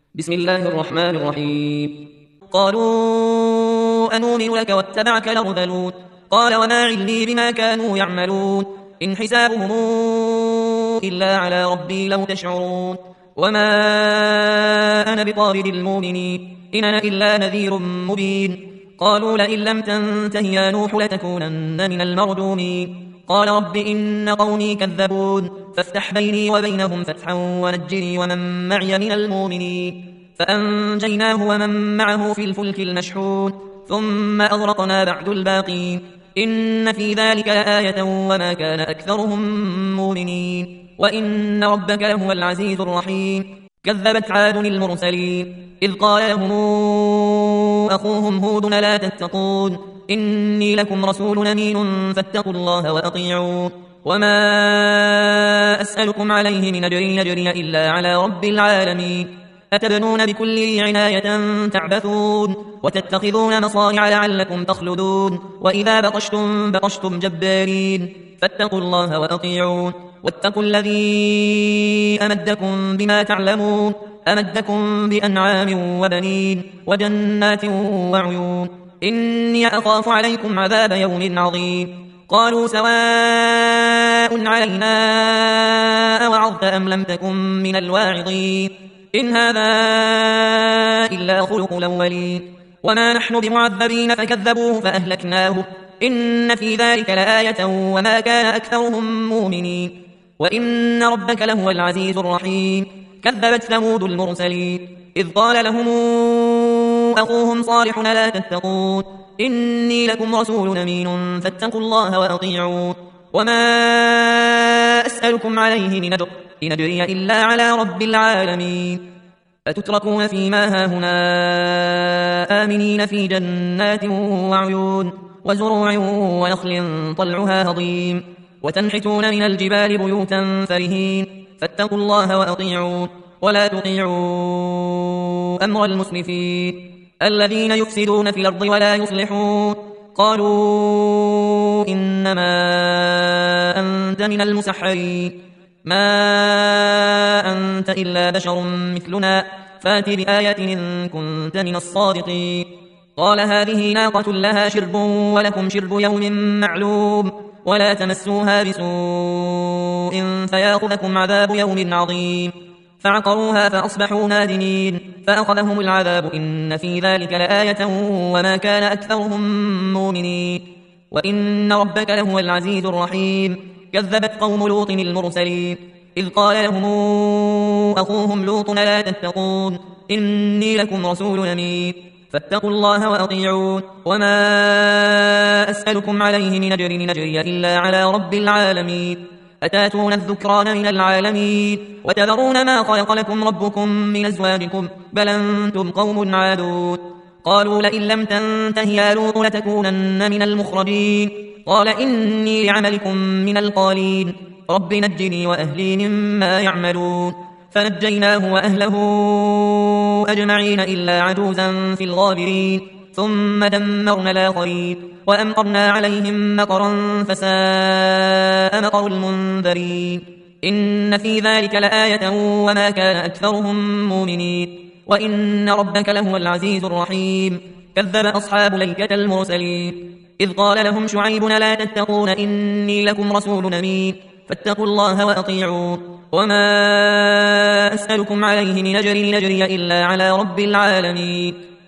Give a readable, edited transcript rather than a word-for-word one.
بسم الله الرحمن الرحيم. قالوا أنؤمن لك واتبعك الأرذلون. قال وما علمي بما كانوا يعملون، إن حسابهم إلا على ربي لو تشعرون. وما أنا بطارد المؤمنين، إن أنا إلا نذير مبين. قالوا لئن لم تنته يا نوح لتكونن من المرجومين. قال رب إن قومي كذبون، فافتح بيني وبينهم فتحا ونجني ومن معي من المؤمنين. فأنجيناه ومن معه في الفلك المشحون، ثم أغرقنا بعد الباقين. إن في ذلك لآية وما كان أكثرهم مؤمنين، وإن ربك لهو العزيز الرحيم. كذبت عاد المرسلين، إذ قال لهم أخوهم هود لا تتقون، إني لكم رسول أمين فاتقوا الله وأطيعون. وما أسألكم عليه من أجر يجري إلا على رب العالمين. أتبنون بكل عناية تعبثون، وتتخذون مصانع لعلكم تخلدون، وإذا بطشتم بطشتم جبارين. فاتقوا الله وأطيعون، واتقوا الذي أمدكم بما تعلمون، أمدكم بأنعام وبنين وجنات وعيون. إني أخاف عليكم عذاب يوم عظيم. قالوا سواء علينا أوعظت أم لم تكن من الواعظين، إن هذا إلا خلق الأولين. وما نحن بمعذبين فكذبوه فأهلكناه، إن في ذلك لآية وما كان أكثرهم مؤمنين، وإن ربك لهو العزيز الرحيم. كذبت ثمود المرسلين، إذ قال لهم أخوهم صالح لا تتقون، إني لكم رسول أمين فاتقوا الله وأطيعون. وما أسألكم عليه من أجر، إن أجري إلا على رب العالمين. أتتركون فيما هاهنا آمنين في جنات وعيون وزروع ونخل طلعها هضيم، وتنحتون من الجبال بيوتا فرهين. فاتقوا الله وأطيعون، ولا تطيعوا أمر المسرفين الذين يفسدون في الأرض ولا يصلحون. قالوا إنما أنت من المسحرين، ما أنت إلا بشر مثلنا، فات بآية إن كنت من الصادقين. قال هذه ناقة لها شرب ولكم شرب يوم معلوم، ولا تمسوها بسوء فياخذكم عذاب يوم عظيم. فعقروها فأصبحوا نادمين، فأخذهم العذاب إن في ذلك لآية وما كان أكثرهم مؤمنين، وإن ربك لهو العزيز الرحيم. كذبت قوم لوط المرسلين، إذ قال لهم أخوهم لوط لا تتقون، إني لكم رسول أمين فاتقوا الله وأطيعون. وما أسألكم عليه من أجر إن أجري إلا على رب العالمين. أتاتون الذكران من العالمين، وتذرون ما خلق لكم ربكم من أزواجكم، بل أنتم قوم عادون. قالوا لئن لم تنته يا لوط لتكونن من المخرجين. قال إني لعملكم من القالين، رب نجني وأهلي مما يعملون. فنجيناه وأهله أجمعين إلا عجوزا في الغابرين. ثم دمرنا الآخرين، وأمطرنا عليهم مطرا فساء مطر المنذرين. إن في ذلك لآية وما كان أكثرهم مؤمنين، وإن ربك لهو العزيز الرحيم. كذب أصحاب الأيكة المرسلين، إذ قال لهم شعيب لا تتقون، إني لكم رسول أمين فاتقوا الله وأطيعون. وما أسألكم عليه من أجر إن أجري إلا على رب العالمين.